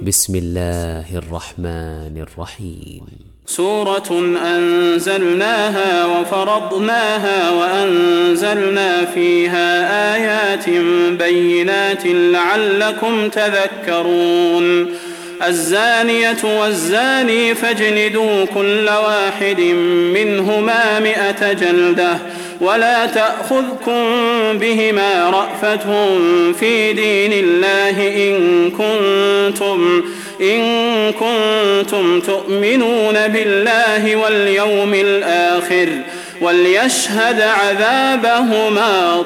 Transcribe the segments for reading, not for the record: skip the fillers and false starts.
بسم الله الرحمن الرحيم. سورة أنزلناها وفرضناها وأنزلنا فيها آيات بينات لعلكم تذكرون. الزانية والزاني فاجلدوا كل واحد منهما 100 جلدة ولا تأخذكم بهما رأفة في دين الله إن كنتم تؤمنون بالله واليوم الآخر وليشهد عذابهما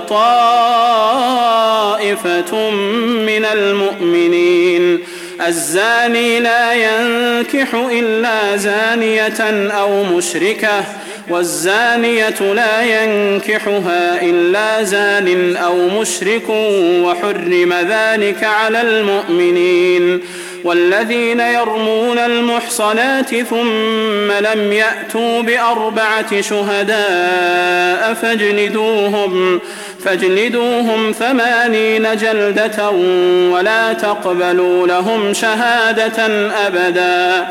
طائفة من المؤمنين. الزاني لا ينكح إلا زانية أو مشركة والزانية لا ينكحها إلا زان أو مشرك وحرم ذلك على المؤمنين. والذين يرمون المحصنات ثم لم يأتوا ب4 شهداء فاجلدوهم 80 جلدة ولا تقبلوا لهم شهادة أبدا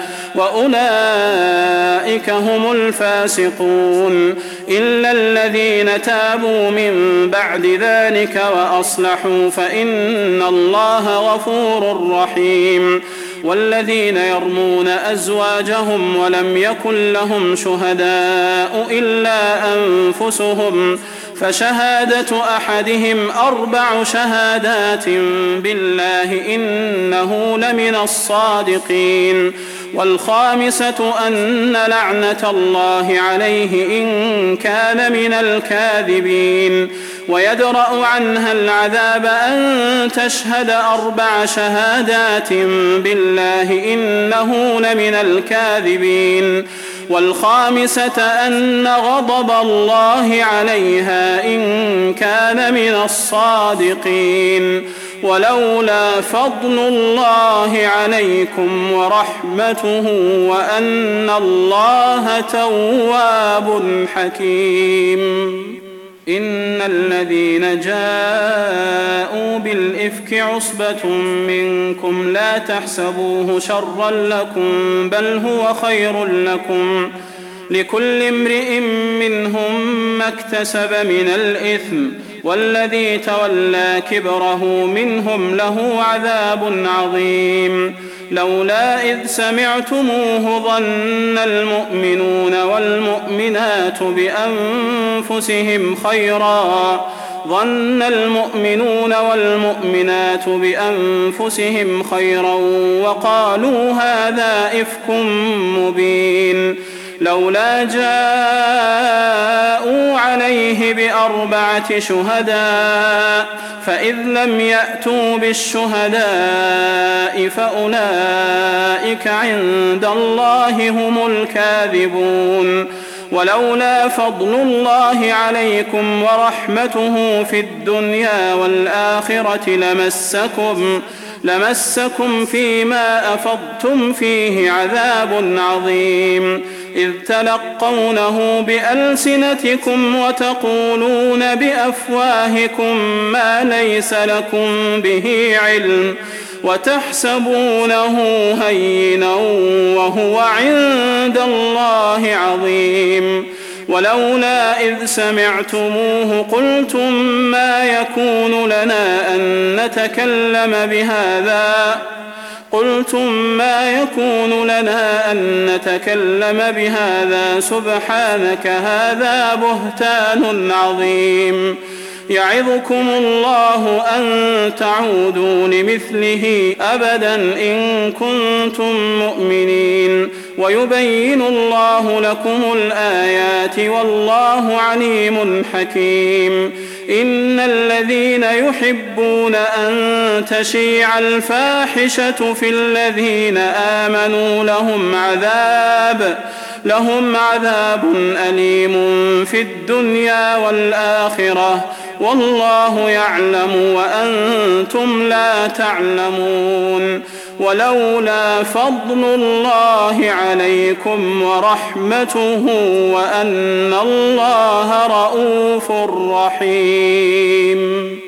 وأولئك هم الفاسقون. إلا الذين تابوا من بعد ذلك وأصلحوا فإن الله غفور رحيم. والذين يرمون أزواجهم ولم يكن لهم شهداء إلا أنفسهم فشهادة أحدهم 4 شهادات بالله إنه لمن الصادقين. والخامسة أن لعنة الله عليه إن كان من الكاذبين. ويدرأ عنها العذاب أن تشهد 4 شهادات بالله إنه لمن الكاذبين. والخامسة أن غضب الله عليها إن كان من الصادقين. ولولا فضل الله عليكم ورحمته وأن الله تواب حكيم. إن الذين جاءوا بالإفك عصبة منكم لا تحسبوه شرا لكم بل هو خير لكم لكل امرئ منهم ما اكتسب من الإثم والذي تولى كبره منهم له عذاب عظيم. لولا إذ سمعتموه ظن المؤمنون والمؤمنات بأنفسهم خيرا وقالوا هذا إفك مبين. لولا جاءوا عليه ب4 شهداء فإذ لم يأتوا بالشهداء فأولئك عند الله هم الكاذبون. ولولا فضل الله عليكم ورحمته في الدنيا والآخرة لمسكم فيما أفضتم فيه عذاب عظيم. إذ تلقونه بألسنتكم وتقولون بأفواهكم ما ليس لكم به علم وتحسبونه هينا وهو عند الله عظيم. ولولا إذ سمعتموه قلتم ما يكون لنا أن نتكلم بهذا سبحانك هذا بهتان عظيم. يعظكم الله أن تعودوا لمثله أبدا إن كنتم مؤمنين. ويبين الله لكم الآيات والله عليم حكيم. إن الذين يحبون أن تشيع الفاحشة في الذين آمنوا لهم عذاب أليم في الدنيا والآخرة والله يعلم وأنتم لا تعلمون. ولولا فضل الله عليكم ورحمته وأن الله رؤوف رحيم.